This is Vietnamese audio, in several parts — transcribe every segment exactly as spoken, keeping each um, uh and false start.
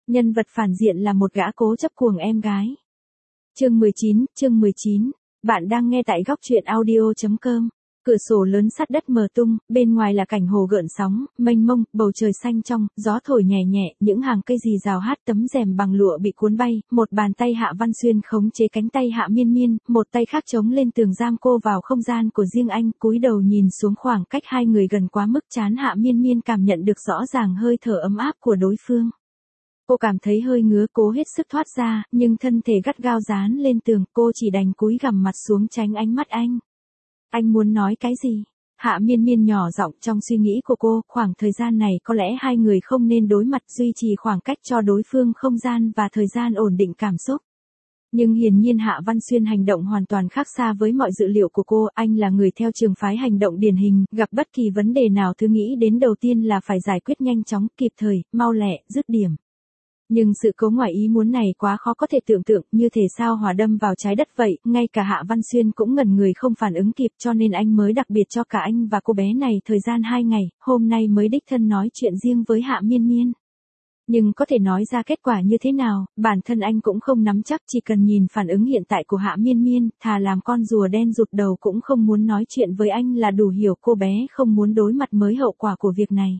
Nhân vật phản diện là một gã cố chấp cuồng em gái. Chương mười chín, chương mười chín. Bạn đang nghe tại góc truyện audio chấm com. Cửa sổ lớn sát đất mờ tung, bên ngoài là cảnh hồ gợn sóng, mênh mông, bầu trời xanh trong, gió thổi nhẹ nhẹ, những hàng cây rì rào hát, tấm rèm bằng lụa bị cuốn bay, một bàn tay Hạ Văn Xuyên khống chế cánh tay Hạ Miên Miên, một tay khác chống lên tường giam cô vào không gian của riêng anh, cúi đầu nhìn xuống khoảng cách hai người gần quá mức chán Hạ Miên Miên cảm nhận được rõ ràng hơi thở ấm áp của đối phương. Cô cảm thấy hơi ngứa, cố hết sức thoát ra, nhưng thân thể gắt gao dán lên tường, cô chỉ đành cúi gằm mặt xuống tránh ánh mắt anh. Anh muốn nói cái gì? Hạ Miên Miên nhỏ giọng trong suy nghĩ của cô, khoảng thời gian này có lẽ hai người không nên đối mặt, duy trì khoảng cách cho đối phương không gian và thời gian ổn định cảm xúc. Nhưng hiển nhiên Hạ Văn Xuyên hành động hoàn toàn khác xa với mọi dự liệu của cô, anh là người theo trường phái hành động điển hình, gặp bất kỳ vấn đề nào thứ nghĩ đến đầu tiên là phải giải quyết nhanh chóng, kịp thời, mau lẹ, dứt điểm. Nhưng sự cố ngoài ý muốn này quá khó có thể tưởng tượng, như thể sao hỏa đâm vào trái đất vậy, ngay cả Hạ Văn Xuyên cũng ngẩn người không phản ứng kịp, cho nên anh mới đặc biệt cho cả anh và cô bé này thời gian hai ngày, hôm nay mới đích thân nói chuyện riêng với Hạ Miên Miên. Nhưng có thể nói ra kết quả như thế nào, bản thân anh cũng không nắm chắc, chỉ cần nhìn phản ứng hiện tại của Hạ Miên Miên, thà làm con rùa đen rụt đầu cũng không muốn nói chuyện với anh là đủ hiểu cô bé không muốn đối mặt với hậu quả của việc này.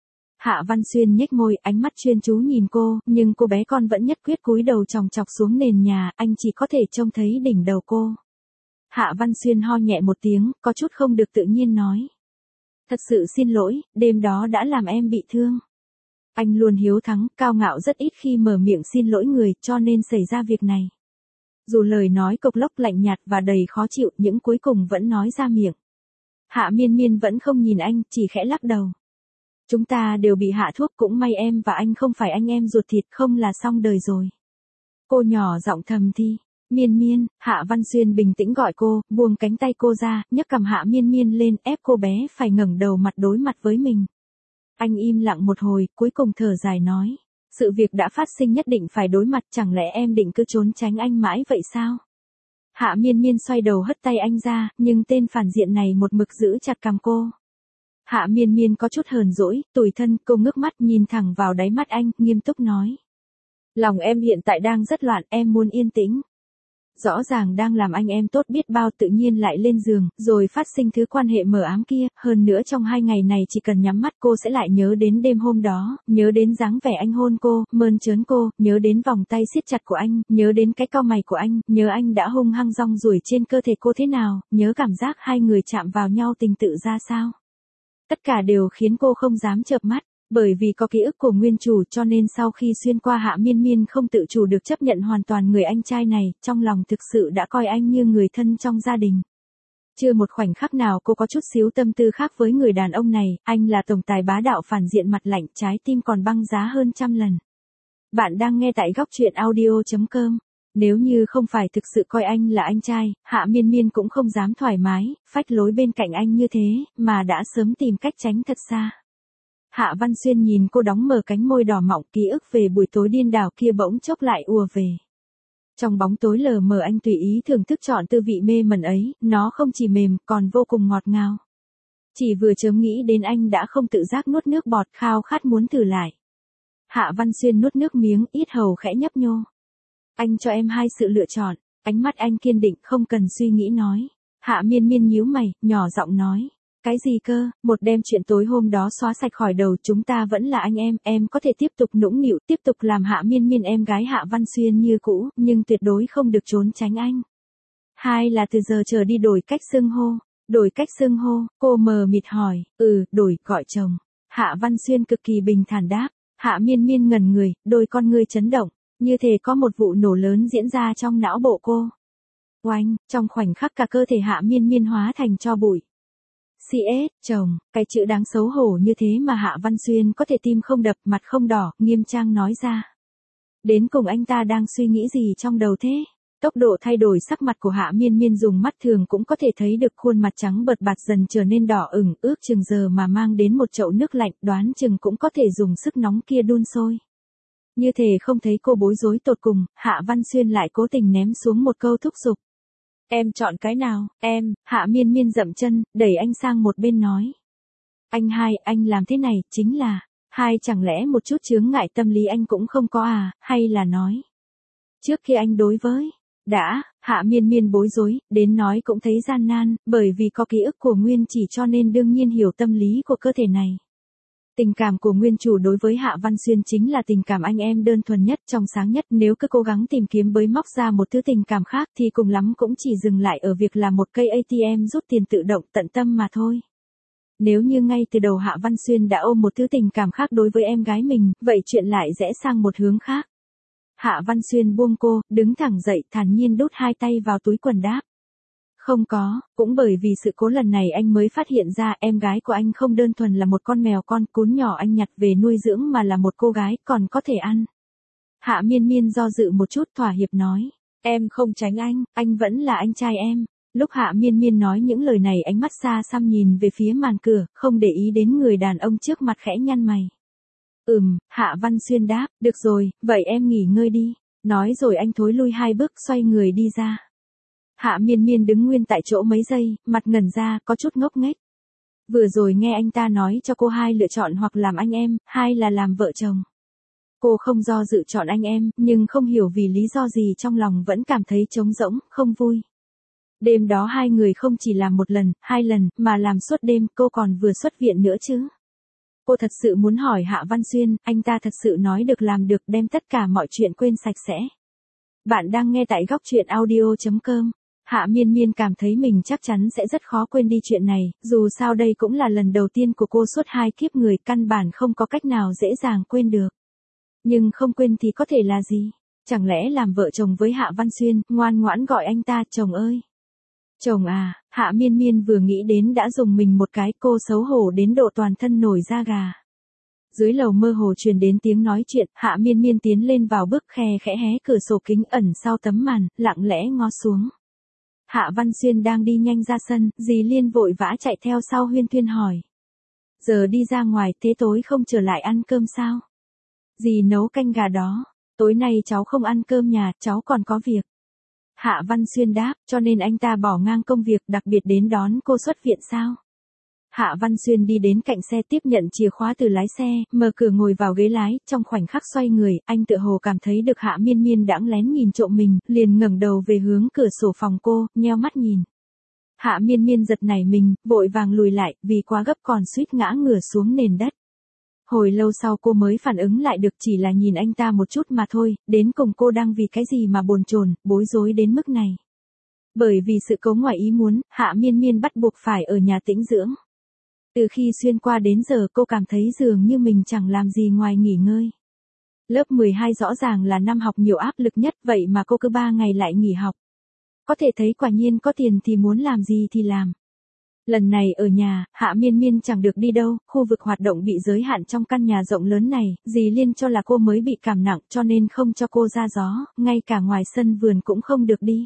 Hạ Văn Xuyên nhếch môi, ánh mắt chuyên chú nhìn cô, nhưng cô bé con vẫn nhất quyết cúi đầu chòng chọc xuống nền nhà, anh chỉ có thể trông thấy đỉnh đầu cô. Hạ Văn Xuyên ho nhẹ một tiếng, có chút không được tự nhiên nói. Thật sự xin lỗi, đêm đó đã làm em bị thương. Anh luôn hiếu thắng, cao ngạo rất ít khi mở miệng xin lỗi người, cho nên xảy ra việc này. Dù lời nói cộc lốc lạnh nhạt và đầy khó chịu, những cuối cùng vẫn nói ra miệng. Hạ Miên Miên vẫn không nhìn anh, chỉ khẽ lắc đầu. Chúng ta đều bị hạ thuốc, cũng may em và anh không phải anh em ruột thịt, không là xong đời rồi. Cô nhỏ giọng thầm thì. Miên Miên, Hạ Văn Xuyên bình tĩnh gọi cô, buông cánh tay cô ra, nhấc cầm Hạ Miên Miên lên, ép cô bé phải ngẩng đầu mặt đối mặt với mình. Anh im lặng một hồi, cuối cùng thở dài nói. Sự việc đã phát sinh nhất định phải đối mặt, chẳng lẽ em định cứ trốn tránh anh mãi vậy sao? Hạ Miên Miên xoay đầu hất tay anh ra, nhưng tên phản diện này một mực giữ chặt cằm cô. Hạ Miên Miên có chút hờn dỗi, tủi thân, cô ngước mắt nhìn thẳng vào đáy mắt anh, nghiêm túc nói. Lòng em hiện tại đang rất loạn, em muốn yên tĩnh. Rõ ràng đang làm anh em tốt biết bao, tự nhiên lại lên giường, rồi phát sinh thứ quan hệ mờ ám kia, hơn nữa trong hai ngày này chỉ cần nhắm mắt cô sẽ lại nhớ đến đêm hôm đó, nhớ đến dáng vẻ anh hôn cô, mơn trớn cô, nhớ đến vòng tay siết chặt của anh, nhớ đến cái cau mày của anh, nhớ anh đã hung hăng rong ruổi trên cơ thể cô thế nào, nhớ cảm giác hai người chạm vào nhau tình tự ra sao. Tất cả đều khiến cô không dám chợp mắt, bởi vì có ký ức của nguyên chủ cho nên sau khi xuyên qua Hạ Miên Miên không tự chủ được chấp nhận hoàn toàn người anh trai này, trong lòng thực sự đã coi anh như người thân trong gia đình. Chưa một khoảnh khắc nào cô có chút xíu tâm tư khác với người đàn ông này, anh là tổng tài bá đạo phản diện mặt lạnh, trái tim còn băng giá hơn trăm lần. Bạn đang nghe tại góc truyện audio chấm com. Nếu như không phải thực sự coi anh là anh trai, Hạ Miên Miên cũng không dám thoải mái, phách lối bên cạnh anh như thế, mà đã sớm tìm cách tránh thật xa. Hạ Văn Xuyên nhìn cô đóng mở cánh môi đỏ mọng, ký ức về buổi tối điên đảo kia bỗng chốc lại ùa về. Trong bóng tối lờ mờ anh tùy ý thưởng thức trọn tư vị mê mẩn ấy, nó không chỉ mềm, còn vô cùng ngọt ngào. Chỉ vừa chớm nghĩ đến anh đã không tự giác nuốt nước bọt, khao khát muốn thử lại. Hạ Văn Xuyên nuốt nước miếng, yết hầu khẽ nhấp nhô. Anh cho em hai sự lựa chọn, ánh mắt anh kiên định, không cần suy nghĩ nói. Hạ Miên Miên nhíu mày, nhỏ giọng nói. Cái gì cơ, một đêm chuyện tối hôm đó xóa sạch khỏi đầu, chúng ta vẫn là anh em, em có thể tiếp tục nũng nịu, tiếp tục làm Hạ Miên Miên em gái Hạ Văn Xuyên như cũ, nhưng tuyệt đối không được trốn tránh anh. Hai là từ giờ trở đi đổi cách xưng hô, đổi cách xưng hô, cô mờ mịt hỏi, ừ, đổi, gọi chồng. Hạ Văn Xuyên cực kỳ bình thản đáp, Hạ Miên Miên ngẩn người, đôi con ngươi chấn động. Như thể có một vụ nổ lớn diễn ra trong não bộ cô. Oanh, trong khoảnh khắc cả cơ thể Hạ Miên Miên hóa thành tro bụi. xê ét, chồng, cái chữ đáng xấu hổ như thế mà Hạ Văn Xuyên có thể tim không đập, mặt không đỏ, nghiêm trang nói ra. Đến cùng anh ta đang suy nghĩ gì trong đầu thế? Tốc độ thay đổi sắc mặt của Hạ Miên Miên dùng mắt thường cũng có thể thấy được, khuôn mặt trắng bợt bạt dần trở nên đỏ ửng, ước chừng giờ mà mang đến một chậu nước lạnh, đoán chừng cũng có thể dùng sức nóng kia đun sôi. Như thể không thấy cô bối rối tột cùng, Hạ Văn Xuyên lại cố tình ném xuống một câu thúc giục. Em chọn cái nào, em, Hạ Miên Miên dậm chân, đẩy anh sang một bên nói. Anh hai, anh làm thế này, chính là, Hai chẳng lẽ một chút chướng ngại tâm lý anh cũng không có à, hay là nói. Trước khi anh đối với, đã, Hạ Miên Miên bối rối, đến nói cũng thấy gian nan, bởi vì có ký ức của Nguyên Chỉ cho nên đương nhiên hiểu tâm lý của cơ thể này. Tình cảm của nguyên chủ đối với Hạ Văn Xuyên chính là tình cảm anh em đơn thuần nhất, trong sáng nhất, nếu cứ cố gắng tìm kiếm bới móc ra một thứ tình cảm khác thì cùng lắm cũng chỉ dừng lại ở việc là một cây a tê em rút tiền tự động tận tâm mà thôi. Nếu như ngay từ đầu Hạ Văn Xuyên đã ôm một thứ tình cảm khác đối với em gái mình, vậy chuyện lại rẽ sang một hướng khác. Hạ Văn Xuyên buông cô, đứng thẳng dậy, thản nhiên đút hai tay vào túi quần đáp. Không có, cũng bởi vì sự cố lần này anh mới phát hiện ra em gái của anh không đơn thuần là một con mèo con cún nhỏ anh nhặt về nuôi dưỡng mà là một cô gái còn có thể ăn. Hạ Miên Miên do dự một chút thỏa hiệp nói, em không tránh anh, anh vẫn là anh trai em. Lúc Hạ Miên Miên nói những lời này ánh mắt xa xăm nhìn về phía màn cửa, không để ý đến người đàn ông trước mặt khẽ nhăn mày. Ừm, Hạ Văn Xuyên đáp, được rồi, vậy em nghỉ ngơi đi. Nói rồi anh thối lui hai bước xoay người đi ra. Hạ Miên Miên đứng nguyên tại chỗ mấy giây, mặt ngẩn ra, có chút ngốc nghếch. Vừa rồi nghe anh ta nói cho cô hai lựa chọn hoặc làm anh em, hai là làm vợ chồng. Cô không do dự chọn anh em, nhưng không hiểu vì lý do gì trong lòng vẫn cảm thấy trống rỗng, không vui. Đêm đó hai người không chỉ làm một lần, hai lần, mà làm suốt đêm, cô còn vừa xuất viện nữa chứ. Cô thật sự muốn hỏi Hạ Văn Xuyên, anh ta thật sự nói được làm được đem tất cả mọi chuyện quên sạch sẽ. Bạn đang nghe tại góc truyện audio chấm com. Hạ Miên Miên cảm thấy mình chắc chắn sẽ rất khó quên đi chuyện này, dù sao đây cũng là lần đầu tiên của cô suốt hai kiếp người, căn bản không có cách nào dễ dàng quên được. Nhưng không quên thì có thể là gì? Chẳng lẽ làm vợ chồng với Hạ Văn Xuyên, ngoan ngoãn gọi anh ta chồng ơi. Chồng à, Hạ Miên Miên vừa nghĩ đến đã dùng mình một cái, cô xấu hổ đến độ toàn thân nổi da gà. Dưới lầu mơ hồ truyền đến tiếng nói chuyện, Hạ Miên Miên tiến lên vào bước khe khẽ hé cửa sổ kính ẩn sau tấm màn, lặng lẽ ngó xuống. Hạ Văn Xuyên đang đi nhanh ra sân, dì Liên vội vã chạy theo sau huyên thuyên hỏi. Giờ đi ra ngoài, thế tối không trở lại ăn cơm sao? Dì nấu canh gà đó, tối nay cháu không ăn cơm nhà, cháu còn có việc. Hạ Văn Xuyên đáp, cho nên anh ta bỏ ngang công việc đặc biệt đến đón cô xuất viện sao? Hạ Văn Xuyên đi đến cạnh xe tiếp nhận chìa khóa từ lái xe, mở cửa ngồi vào ghế lái, trong khoảnh khắc xoay người, anh tựa hồ cảm thấy được Hạ Miên Miên đãng lén nhìn trộm mình, liền ngẩng đầu về hướng cửa sổ phòng cô, nheo mắt nhìn. Hạ Miên Miên giật nảy mình, vội vàng lùi lại, vì quá gấp còn suýt ngã ngửa xuống nền đất. Hồi lâu sau cô mới phản ứng lại được, chỉ là nhìn anh ta một chút mà thôi, đến cùng cô đang vì cái gì mà bồn chồn, bối rối đến mức này. Bởi vì sự cố ngoài ý muốn, Hạ Miên Miên bắt buộc phải ở nhà tĩnh dưỡng. Từ khi xuyên qua đến giờ cô cảm thấy dường như mình chẳng làm gì ngoài nghỉ ngơi. Lớp mười hai rõ ràng là năm học nhiều áp lực nhất, vậy mà cô cứ ba ngày lại nghỉ học. Có thể thấy quả nhiên có tiền thì muốn làm gì thì làm. Lần này ở nhà, Hạ Miên Miên chẳng được đi đâu, khu vực hoạt động bị giới hạn trong căn nhà rộng lớn này, dì Liên cho là cô mới bị cảm nặng cho nên không cho cô ra gió, ngay cả ngoài sân vườn cũng không được đi.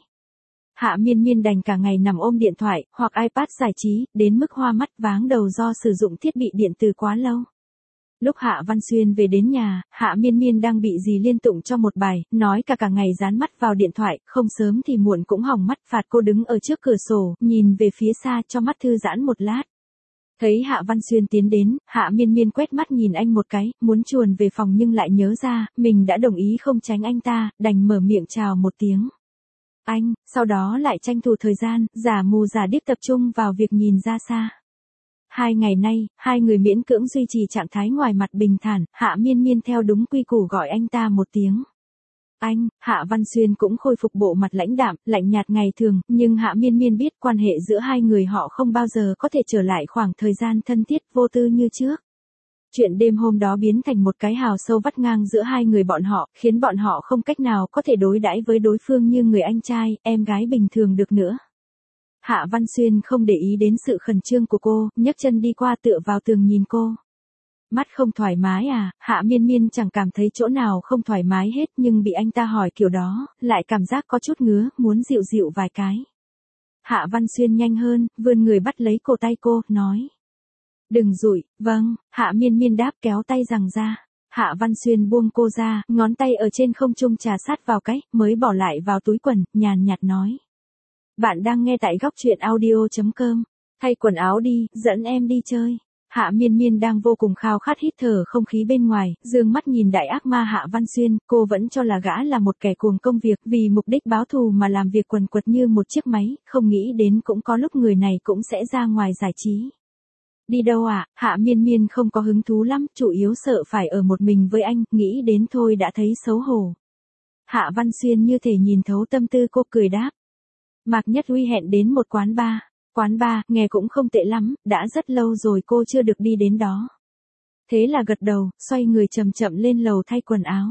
Hạ Miên Miên đành cả ngày nằm ôm điện thoại, hoặc iPad giải trí, đến mức hoa mắt váng đầu do sử dụng thiết bị điện tử quá lâu. Lúc Hạ Văn Xuyên về đến nhà, Hạ Miên Miên đang bị dì liên tụng cho một bài, nói cả cả ngày dán mắt vào điện thoại, không sớm thì muộn cũng hỏng mắt, phạt cô đứng ở trước cửa sổ, nhìn về phía xa cho mắt thư giãn một lát. Thấy Hạ Văn Xuyên tiến đến, Hạ Miên Miên quét mắt nhìn anh một cái, muốn chuồn về phòng nhưng lại nhớ ra, mình đã đồng ý không tránh anh ta, đành mở miệng chào một tiếng. Anh, sau đó lại tranh thủ thời gian, giả mù giả điếc tập trung vào việc nhìn ra xa. Hai ngày nay, hai người miễn cưỡng duy trì trạng thái ngoài mặt bình thản, Hạ Miên Miên theo đúng quy củ gọi anh ta một tiếng. Anh, Hạ Văn Xuyên cũng khôi phục bộ mặt lãnh đạm, lạnh nhạt ngày thường, nhưng Hạ Miên Miên biết quan hệ giữa hai người họ không bao giờ có thể trở lại khoảng thời gian thân thiết vô tư như trước. Chuyện đêm hôm đó biến thành một cái hào sâu vắt ngang giữa hai người bọn họ, khiến bọn họ không cách nào có thể đối đãi với đối phương như người anh trai, em gái bình thường được nữa. Hạ Văn Xuyên không để ý đến sự khẩn trương của cô, nhấc chân đi qua tựa vào tường nhìn cô. Mắt không thoải mái à? Hạ Miên Miên chẳng cảm thấy chỗ nào không thoải mái hết, nhưng bị anh ta hỏi kiểu đó, lại cảm giác có chút ngứa, muốn dịu dịu vài cái. Hạ Văn Xuyên nhanh hơn, vươn người bắt lấy cổ tay cô, nói. Đừng dụi, vâng, Hạ Miên Miên đáp kéo tay rằng ra. Hạ Văn Xuyên buông cô ra, ngón tay ở trên không trung trà sát vào cái, mới bỏ lại vào túi quần, nhàn nhạt nói. Bạn đang nghe tại góc truyện audio chấm com. Thay quần áo đi, dẫn em đi chơi. Hạ Miên Miên đang vô cùng khao khát hít thở không khí bên ngoài, dương mắt nhìn đại ác ma Hạ Văn Xuyên, cô vẫn cho là gã là một kẻ cuồng công việc, vì mục đích báo thù mà làm việc quần quật như một chiếc máy, không nghĩ đến cũng có lúc người này cũng sẽ ra ngoài giải trí. Đi đâu à, Hạ Miên Miên không có hứng thú lắm, chủ yếu sợ phải ở một mình với anh, nghĩ đến thôi đã thấy xấu hổ. Hạ Văn Xuyên như thể nhìn thấu tâm tư cô, cười đáp. Mạc Nhất Uy hẹn đến một quán bar. Quán bar, nghe cũng không tệ lắm, đã rất lâu rồi cô chưa được đi đến đó. Thế là gật đầu, xoay người chậm chậm lên lầu thay quần áo.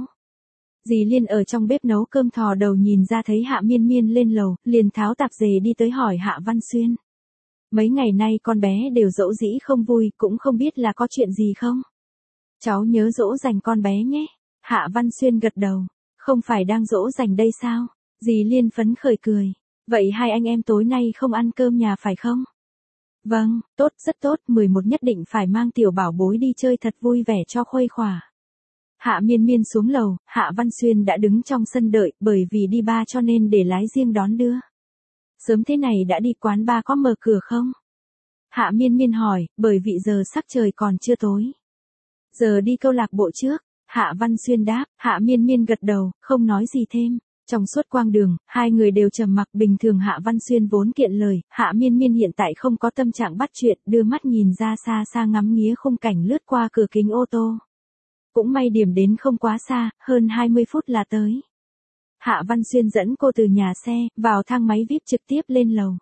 Dì Liên ở trong bếp nấu cơm thò đầu nhìn ra thấy Hạ Miên Miên lên lầu, liền tháo tạp dề đi tới hỏi Hạ Văn Xuyên. Mấy ngày nay con bé đều dỗ dĩ không vui, cũng không biết là có chuyện gì không? Cháu nhớ dỗ dành con bé nhé. Hạ Văn Xuyên gật đầu. Không phải đang dỗ dành đây sao? Dì Liên phấn khởi cười. Vậy hai anh em tối nay không ăn cơm nhà phải không? Vâng, tốt, rất tốt, mười một nhất định phải mang tiểu bảo bối đi chơi thật vui vẻ cho khuây khỏa. Hạ Miên Miên xuống lầu, Hạ Văn Xuyên đã đứng trong sân đợi, bởi vì đi bar cho nên để lái riêng đón đưa. Sớm thế này đã đi quán bar có mở cửa không? Hạ Miên Miên hỏi, bởi vì giờ sắc trời còn chưa tối. Giờ đi câu lạc bộ trước, Hạ Văn Xuyên đáp, Hạ Miên Miên gật đầu, không nói gì thêm. Trong suốt quãng đường, hai người đều trầm mặc, bình thường Hạ Văn Xuyên vốn kiệm lời, Hạ Miên Miên hiện tại không có tâm trạng bắt chuyện, đưa mắt nhìn ra xa xa ngắm nghía khung cảnh lướt qua cửa kính ô tô. Cũng may điểm đến không quá xa, hơn hai mươi phút là tới. Hạ Văn Xuyên dẫn cô từ nhà xe, vào thang máy vi ai pi trực tiếp lên lầu.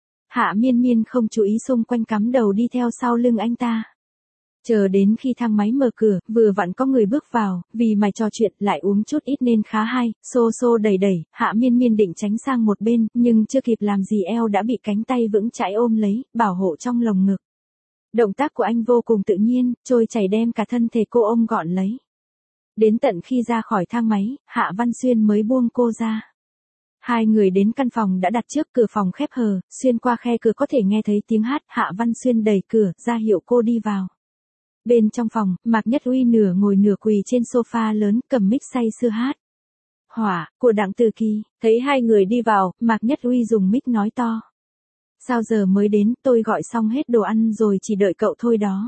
Hạ Miên Miên không chú ý xung quanh, cắm đầu đi theo sau lưng anh ta. Chờ đến khi thang máy mở cửa, vừa vặn có người bước vào, vì mày trò chuyện lại uống chút ít nên khá hay, xô xô đẩy đẩy, Hạ Miên Miên định tránh sang một bên, nhưng chưa kịp làm gì eo đã bị cánh tay vững chãi ôm lấy, bảo hộ trong lồng ngực. Động tác của anh vô cùng tự nhiên, trôi chảy đem cả thân thể cô ôm gọn lấy. Đến tận khi ra khỏi thang máy, Hạ Văn Xuyên mới buông cô ra. Hai người đến căn phòng đã đặt trước, cửa phòng khép hờ, xuyên qua khe cửa có thể nghe thấy tiếng hát, Hạ Văn Xuyên đẩy cửa, ra hiệu cô đi vào. Bên trong phòng, Mạc Nhất Uy nửa ngồi nửa quỳ trên sofa lớn, cầm mic say sưa hát. Hỏa, của Đặng Từ Kỳ, thấy hai người đi vào, Mạc Nhất Uy dùng mic nói to. Sao giờ mới đến, tôi gọi xong hết đồ ăn rồi, chỉ đợi cậu thôi đó.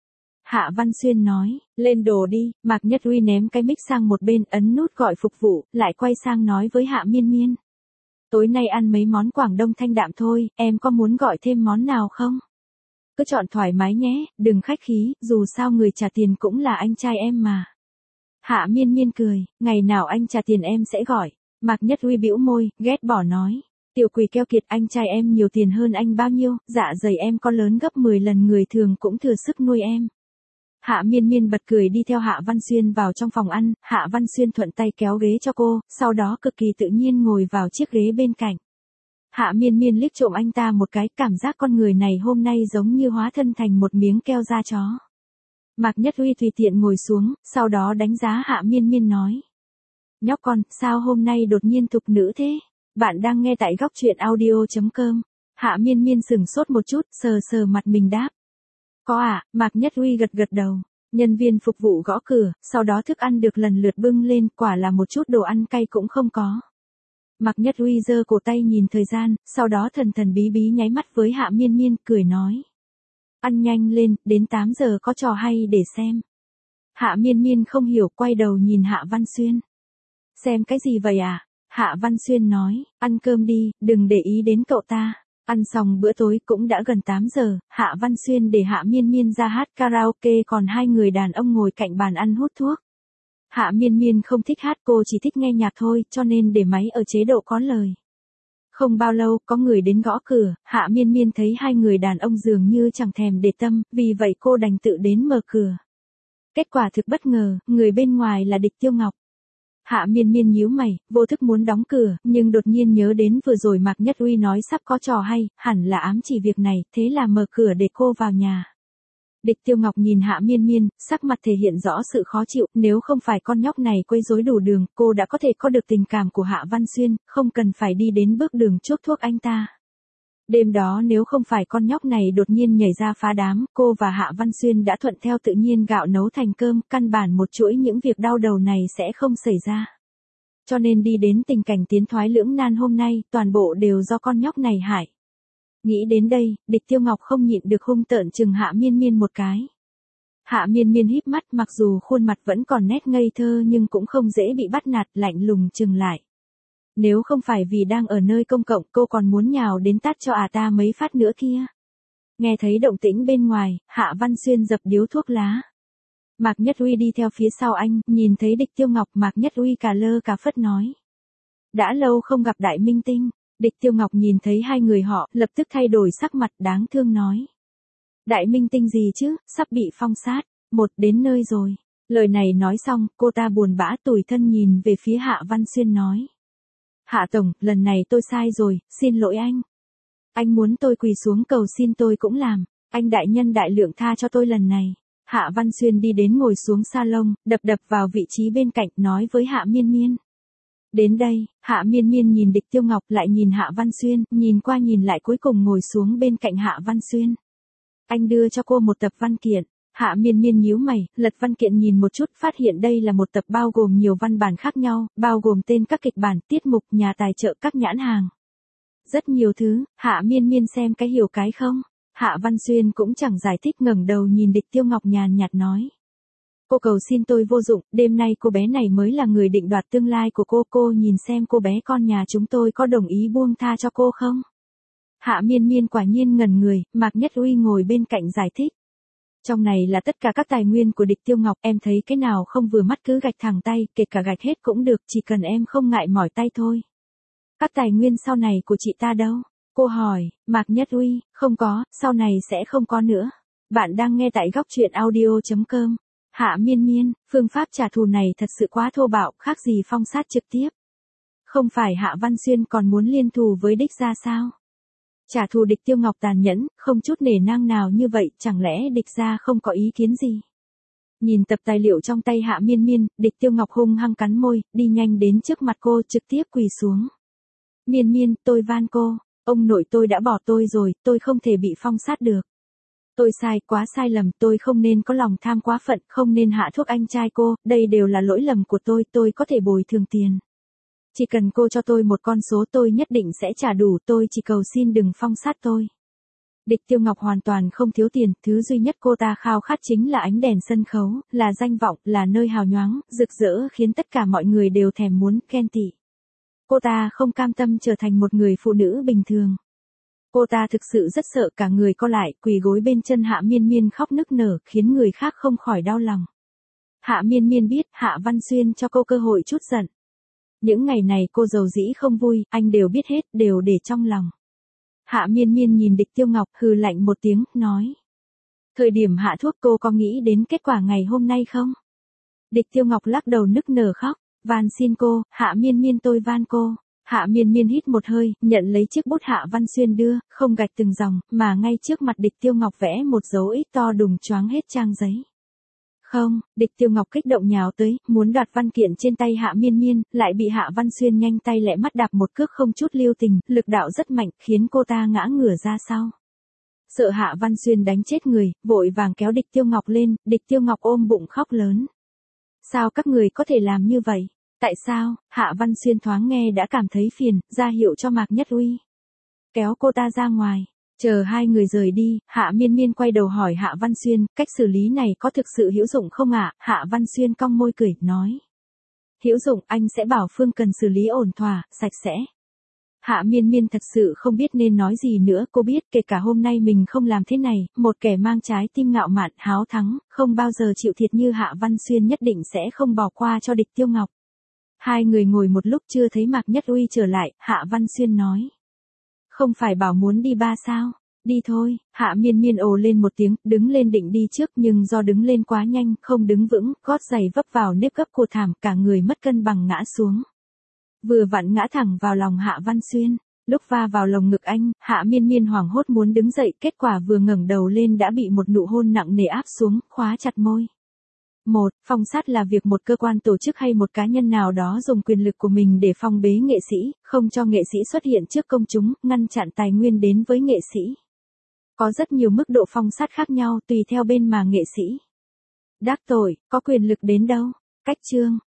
Hạ Văn Xuyên nói, lên đồ đi, Mạc Nhất Uy ném cái mic sang một bên, ấn nút gọi phục vụ, lại quay sang nói với Hạ Miên Miên. Tối nay ăn mấy món Quảng Đông thanh đạm thôi, em có muốn gọi thêm món nào không? Cứ chọn thoải mái nhé, đừng khách khí, dù sao người trả tiền cũng là anh trai em mà. Hạ Miên Miên cười, ngày nào anh trả tiền em sẽ gọi. Mạc Nhất Uy bĩu môi, ghét bỏ nói. Tiểu quỷ keo kiệt, anh trai em nhiều tiền hơn anh bao nhiêu, dạ dày em có lớn gấp mười lần người thường cũng thừa sức nuôi em. Hạ Miên Miên bật cười đi theo Hạ Văn Xuyên vào trong phòng ăn, Hạ Văn Xuyên thuận tay kéo ghế cho cô, sau đó cực kỳ tự nhiên ngồi vào chiếc ghế bên cạnh. Hạ Miên Miên liếc trộm anh ta một cái, cảm giác con người này hôm nay giống như hóa thân thành một miếng keo da chó. Mạc Nhất Uy tùy tiện ngồi xuống, sau đó đánh giá Hạ Miên Miên nói. Nhóc con, sao hôm nay đột nhiên tục nữ thế? Bạn đang nghe tại góc truyện audio chấm com. Hạ Miên Miên sửng sốt một chút, sờ sờ mặt mình đáp. Có à, Mạc Nhất Uy gật gật đầu. Nhân viên phục vụ gõ cửa, sau đó thức ăn được lần lượt bưng lên, quả là một chút đồ ăn cay cũng không có. Mạc Nhất Uy giơ cổ tay nhìn thời gian, sau đó thần thần bí bí nháy mắt với Hạ Miên Miên, cười nói. Ăn nhanh lên, đến tám giờ có trò hay để xem. Hạ Miên Miên không hiểu, quay đầu nhìn Hạ Văn Xuyên. Xem cái gì vậy à? Hạ Văn Xuyên nói, ăn cơm đi, đừng để ý đến cậu ta. Ăn xong bữa tối cũng đã gần tám giờ, Hạ Văn Xuyên để Hạ Miên Miên ra hát karaoke, còn hai người đàn ông ngồi cạnh bàn ăn hút thuốc. Hạ Miên Miên không thích hát, cô chỉ thích nghe nhạc thôi, cho nên để máy ở chế độ có lời. Không bao lâu, có người đến gõ cửa, Hạ Miên Miên thấy hai người đàn ông dường như chẳng thèm để tâm, vì vậy cô đành tự đến mở cửa. Kết quả thực bất ngờ, người bên ngoài là Địch Tiêu Ngọc. Hạ Miên Miên nhíu mày, vô thức muốn đóng cửa, nhưng đột nhiên nhớ đến vừa rồi Mạc Nhất Uy nói sắp có trò hay, hẳn là ám chỉ việc này, thế là mở cửa để cô vào nhà. Địch Tiêu Ngọc nhìn Hạ Miên Miên, sắc mặt thể hiện rõ sự khó chịu, nếu không phải con nhóc này quấy rối đủ đường, cô đã có thể có được tình cảm của Hạ Văn Xuyên, không cần phải đi đến bước đường chuốc thuốc anh ta. Đêm đó nếu không phải con nhóc này đột nhiên nhảy ra phá đám, cô và Hạ Văn Xuyên đã thuận theo tự nhiên gạo nấu thành cơm, căn bản một chuỗi những việc đau đầu này sẽ không xảy ra. Cho nên đi đến tình cảnh tiến thoái lưỡng nan hôm nay, toàn bộ đều do con nhóc này hại. Nghĩ đến đây, Địch Tiêu Ngọc không nhịn được hung tợn chừng Hạ Miên Miên một cái. Hạ Miên Miên híp mắt, mặc dù khuôn mặt vẫn còn nét ngây thơ nhưng cũng không dễ bị bắt nạt, lạnh lùng chừng lại. Nếu không phải vì đang ở nơi công cộng, cô còn muốn nhào đến tát cho à ta mấy phát nữa kia. Nghe thấy động tĩnh bên ngoài, Hạ Văn Xuyên dập điếu thuốc lá. Mạc Nhất Uy đi theo phía sau anh, nhìn thấy Địch Tiêu Ngọc, Mạc Nhất Uy cà lơ cà phất nói. Đã lâu không gặp đại minh tinh. Địch Tiêu Ngọc nhìn thấy hai người họ, lập tức thay đổi sắc mặt, đáng thương nói. Đại minh tinh gì chứ, sắp bị phong sát. Một, đến nơi rồi. Lời này nói xong, cô ta buồn bã tủi thân nhìn về phía Hạ Văn Xuyên nói. Hạ Tổng, lần này tôi sai rồi, xin lỗi anh. Anh muốn tôi quỳ xuống cầu xin tôi cũng làm. Anh đại nhân đại lượng tha cho tôi lần này. Hạ Văn Xuyên đi đến ngồi xuống salon, đập đập vào vị trí bên cạnh, nói với Hạ Miên Miên. Đến đây, Hạ Miên Miên nhìn Địch Tiêu Ngọc, lại nhìn Hạ Văn Xuyên, nhìn qua nhìn lại cuối cùng ngồi xuống bên cạnh Hạ Văn Xuyên. Anh đưa cho cô một tập văn kiện. Hạ Miên Miên nhíu mày, lật văn kiện nhìn một chút, phát hiện đây là một tập bao gồm nhiều văn bản khác nhau, bao gồm tên các kịch bản, tiết mục, nhà tài trợ, các nhãn hàng. Rất nhiều thứ, Hạ Miên Miên xem cái hiểu cái không. Hạ Văn Xuyên cũng chẳng giải thích, ngẩng đầu nhìn Địch Tiêu Ngọc nhàn nhạt nói. Cô cầu xin tôi vô dụng, đêm nay cô bé này mới là người định đoạt tương lai của cô, cô nhìn xem cô bé con nhà chúng tôi có đồng ý buông tha cho cô không? Hạ Miên Miên quả nhiên ngẩn người, Mạc Nhất Uy ngồi bên cạnh giải thích. Trong này là tất cả các tài nguyên của Địch Tiêu Ngọc, em thấy cái nào không vừa mắt cứ gạch thẳng tay, kể cả gạch hết cũng được, chỉ cần em không ngại mỏi tay thôi. Các tài nguyên sau này của chị ta đâu? Cô hỏi. Mạc Nhất Uy, không có, sau này sẽ không có nữa. Bạn đang nghe tại góc truyện audio chấm com. Hạ Miên Miên, phương pháp trả thù này thật sự quá thô bạo, khác gì phong sát trực tiếp. Không phải Hạ Văn Xuyên còn muốn liên thù với Địch gia sao? Trả thù Địch Tiêu Ngọc tàn nhẫn, không chút nể nang nào như vậy, chẳng lẽ Địch gia không có ý kiến gì? Nhìn tập tài liệu trong tay Hạ Miên Miên, Địch Tiêu Ngọc hung hăng cắn môi, đi nhanh đến trước mặt cô, trực tiếp quỳ xuống. Miên Miên, tôi van cô, ông nội tôi đã bỏ tôi rồi, tôi không thể bị phong sát được. Tôi sai, quá sai lầm, tôi không nên có lòng tham quá phận, không nên hạ thuốc anh trai cô, đây đều là lỗi lầm của tôi, tôi có thể bồi thường tiền. Chỉ cần cô cho tôi một con số tôi nhất định sẽ trả đủ, tôi chỉ cầu xin đừng phong sát tôi. Địch Tiêu Ngọc hoàn toàn không thiếu tiền, thứ duy nhất cô ta khao khát chính là ánh đèn sân khấu, là danh vọng, là nơi hào nhoáng, rực rỡ khiến tất cả mọi người đều thèm muốn, khen tị. Cô ta không cam tâm trở thành một người phụ nữ bình thường. Cô ta thực sự rất sợ, cả người co lại, quỳ gối bên chân Hạ Miên Miên khóc nức nở, khiến người khác không khỏi đau lòng. Hạ Miên Miên biết Hạ Văn Xuyên cho cô cơ hội chút giận. Những ngày này cô giàu dĩ không vui, anh đều biết hết, đều để trong lòng. Hạ Miên Miên nhìn Địch Tiêu Ngọc, hừ lạnh một tiếng, nói. Thời điểm hạ thuốc cô có nghĩ đến kết quả ngày hôm nay không? Địch Tiêu Ngọc lắc đầu nức nở khóc, van xin cô, Hạ Miên Miên tôi van cô. Hạ Miên Miên hít một hơi, nhận lấy chiếc bút Hạ Văn Xuyên đưa, không gạch từng dòng, mà ngay trước mặt Địch Tiêu Ngọc vẽ một dấu ít to đùng choáng hết trang giấy. Không, Địch Tiêu Ngọc kích động nhào tới, muốn đoạt văn kiện trên tay Hạ Miên Miên, lại bị Hạ Văn Xuyên nhanh tay lẹ mắt đạp một cước không chút lưu tình, lực đạo rất mạnh, khiến cô ta ngã ngửa ra sau. Sợ Hạ Văn Xuyên đánh chết người, vội vàng kéo Địch Tiêu Ngọc lên, Địch Tiêu Ngọc ôm bụng khóc lớn. Sao các người có thể làm như vậy? Tại sao? Hạ Văn Xuyên thoáng nghe đã cảm thấy phiền, ra hiệu cho Mạc Nhất Uy. Kéo cô ta ra ngoài. Chờ hai người rời đi, Hạ Miên Miên quay đầu hỏi Hạ Văn Xuyên, cách xử lý này có thực sự hữu dụng không ạ? À? Hạ Văn Xuyên cong môi cười, nói. Hữu dụng, anh sẽ bảo Phương cần xử lý ổn thỏa, sạch sẽ. Hạ Miên Miên thật sự không biết nên nói gì nữa, cô biết kể cả hôm nay mình không làm thế này, một kẻ mang trái tim ngạo mạn, háo thắng, không bao giờ chịu thiệt như Hạ Văn Xuyên nhất định sẽ không bỏ qua cho Địch Tiêu Ngọc. Hai người ngồi một lúc chưa thấy Mạc Nhất Uy trở lại, Hạ Văn Xuyên nói. Không phải bảo muốn đi ba sao? Đi thôi. Hạ Miên Miên ồ lên một tiếng, đứng lên định đi trước nhưng do đứng lên quá nhanh, không đứng vững, gót giày vấp vào nếp gấp của thảm, cả người mất cân bằng ngã xuống. Vừa vặn ngã thẳng vào lòng Hạ Văn Xuyên. Lúc va vào lồng ngực anh, Hạ Miên Miên hoảng hốt muốn đứng dậy, kết quả vừa ngẩng đầu lên đã bị một nụ hôn nặng nề áp xuống, khóa chặt môi. Một, phong sát là việc một cơ quan tổ chức hay một cá nhân nào đó dùng quyền lực của mình để phong bế nghệ sĩ, không cho nghệ sĩ xuất hiện trước công chúng, ngăn chặn tài nguyên đến với nghệ sĩ. Có rất nhiều mức độ phong sát khác nhau tùy theo bên mà nghệ sĩ đắc tội, có quyền lực đến đâu. Cách chương,